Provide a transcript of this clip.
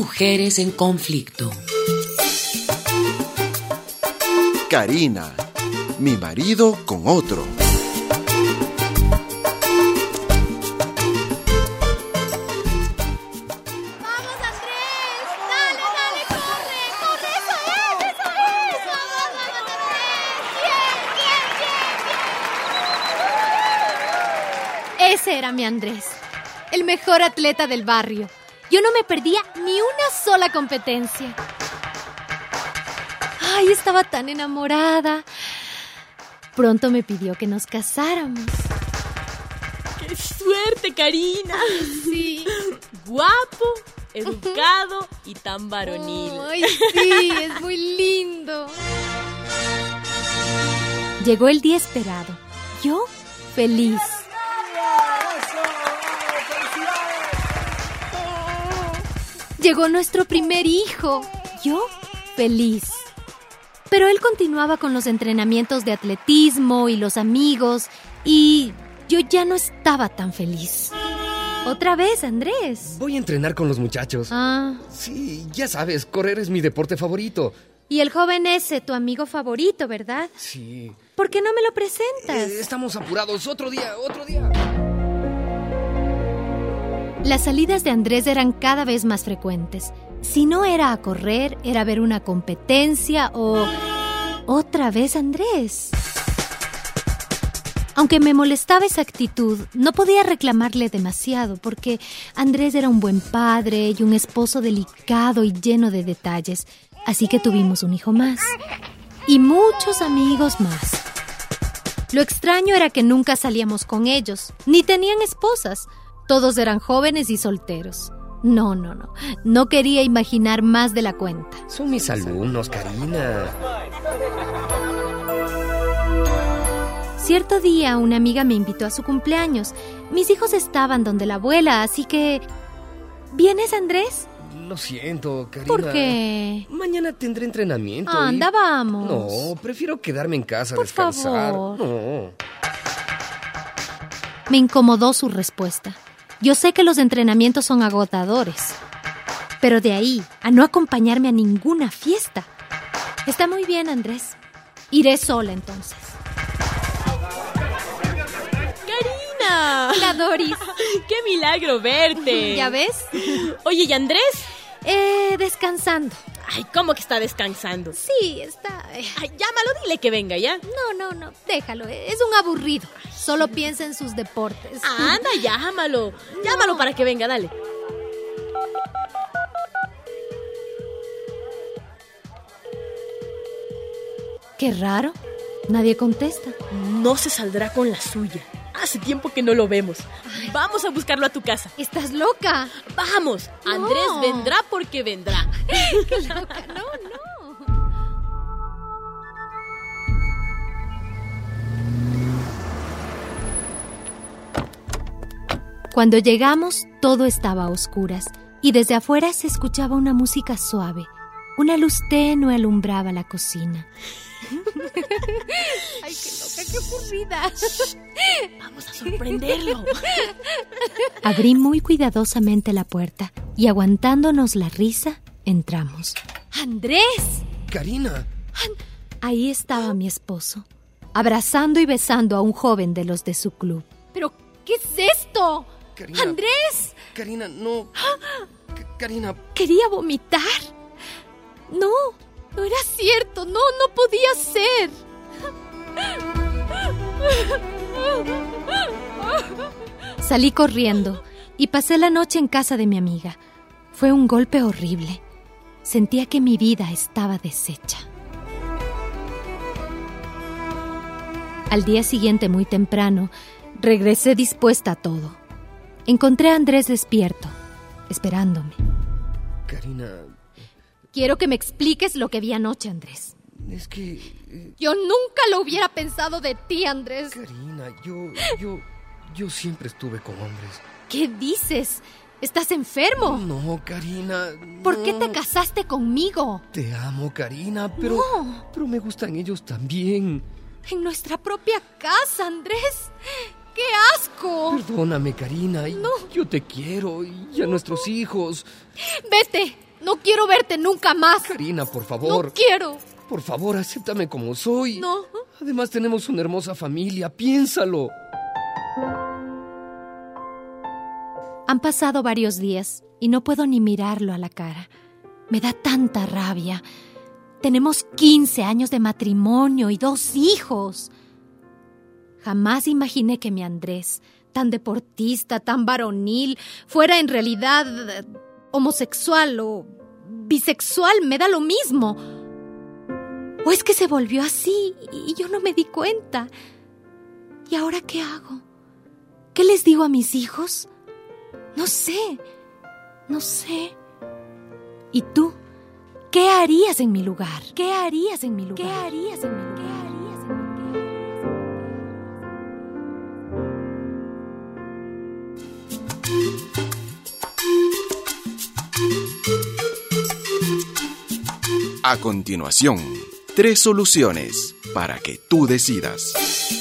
Mujeres en conflicto. Karina, mi marido con otro. Ese era mi Andrés, el mejor atleta del barrio. Yo no me perdía ni una sola competencia. Ay, estaba tan enamorada. Pronto me pidió que nos casáramos. ¡Qué suerte, Karina! Sí. Guapo, educado y tan varonil. Ay, sí, es muy lindo. Llegó el día esperado. Yo, feliz. Llegó nuestro primer hijo. Yo, feliz. Pero él continuaba con los entrenamientos de atletismo y los amigos, y yo ya no estaba tan feliz. Otra vez, Andrés. Voy a entrenar con los muchachos. Sí, ya sabes, correr es mi deporte favorito. Y el joven ese, tu amigo favorito, ¿verdad? Sí. ¿Por qué no me lo presentas? Estamos apurados. Otro día. Las salidas de Andrés eran cada vez más frecuentes. Si no era a correr, era a ver una competencia o... Otra vez Andrés. Aunque me molestaba esa actitud, no podía reclamarle demasiado porque Andrés era un buen padre y un esposo delicado y lleno de detalles. Así que tuvimos un hijo más. Y muchos amigos más. Lo extraño era que nunca salíamos con ellos, ni tenían esposas. Todos eran jóvenes y solteros. No quería imaginar más de la cuenta. Son mis alumnos, Karina. Cierto día, una amiga me invitó a su cumpleaños. Mis hijos estaban donde la abuela, así que... ¿Vienes, Andrés? Lo siento, Karina. ¿Por qué? Mañana tendré entrenamiento. Anda, vamos. No, prefiero quedarme en casa a Por descansar. favor. No. Me incomodó su respuesta. Yo sé que los entrenamientos son agotadores, pero de ahí a no acompañarme a ninguna fiesta. Está muy bien, Andrés. Iré sola entonces. ¡Karina! Hola, Doris. ¡Qué milagro verte! ¿Ya ves? Oye, ¿y Andrés? Descansando. Ay, ¿cómo que está descansando? Sí, está... Ay, llámalo, dile que venga, ¿ya? No, déjalo. Es un aburrido. Solo piensa en sus deportes. Anda, llámalo. Llámalo para que venga, dale. Qué raro. Nadie contesta. No se saldrá con la suya. Hace tiempo que no lo vemos. Vamos a buscarlo a tu casa. ¿Estás loca? ¡Vamos! No. Andrés vendrá porque vendrá. ¡Qué loca! No. Cuando llegamos, todo estaba a oscuras y desde afuera se escuchaba una música suave. Una luz tenue alumbraba la cocina. ¡Ay, qué loca, qué aburrida! Vamos a sorprenderlo. Abrí muy cuidadosamente la puerta y aguantándonos la risa, entramos. ¡Andrés! Karina. Ahí estaba mi esposo, abrazando y besando a un joven de los de su club. ¿Pero qué es esto? Karina. ¡Andrés! Karina, no. Karina. ¿Quería vomitar? No era cierto. No podía ser. Salí corriendo y pasé la noche en casa de mi amiga. Fue un golpe horrible. Sentía que mi vida estaba deshecha. Al día siguiente, muy temprano, regresé dispuesta a todo. Encontré a Andrés despierto, esperándome. Karina. Quiero que me expliques lo que vi anoche, Andrés. Es que... Yo nunca lo hubiera pensado de ti, Andrés. Karina, yo siempre estuve con hombres. ¿Qué dices? ¿Estás enfermo? No, Karina. ¿Por qué te casaste conmigo? Te amo, Karina, pero me gustan ellos también. En nuestra propia casa, Andrés. ¡Qué asco! Perdóname, Karina. No. Yo te quiero y a nuestros hijos. Vete. No quiero verte nunca más. Karina, por favor. No quiero. Por favor, acéptame como soy. No. Además, tenemos una hermosa familia. Piénsalo. Han pasado varios días y no puedo ni mirarlo a la cara. Me da tanta rabia. Tenemos 15 años de matrimonio y 2 hijos. Jamás imaginé que mi Andrés, tan deportista, tan varonil, fuera en realidad homosexual o bisexual, me da lo mismo. ¿O es que se volvió así y yo no me di cuenta? ¿Y ahora qué hago? ¿Qué les digo a mis hijos? No sé. ¿Y tú? ¿Qué harías en mi lugar? ¿Qué harías en mi lugar? ¿Qué harías en mi lugar? ¿Qué harías en mi A continuación, 3 soluciones para que tú decidas.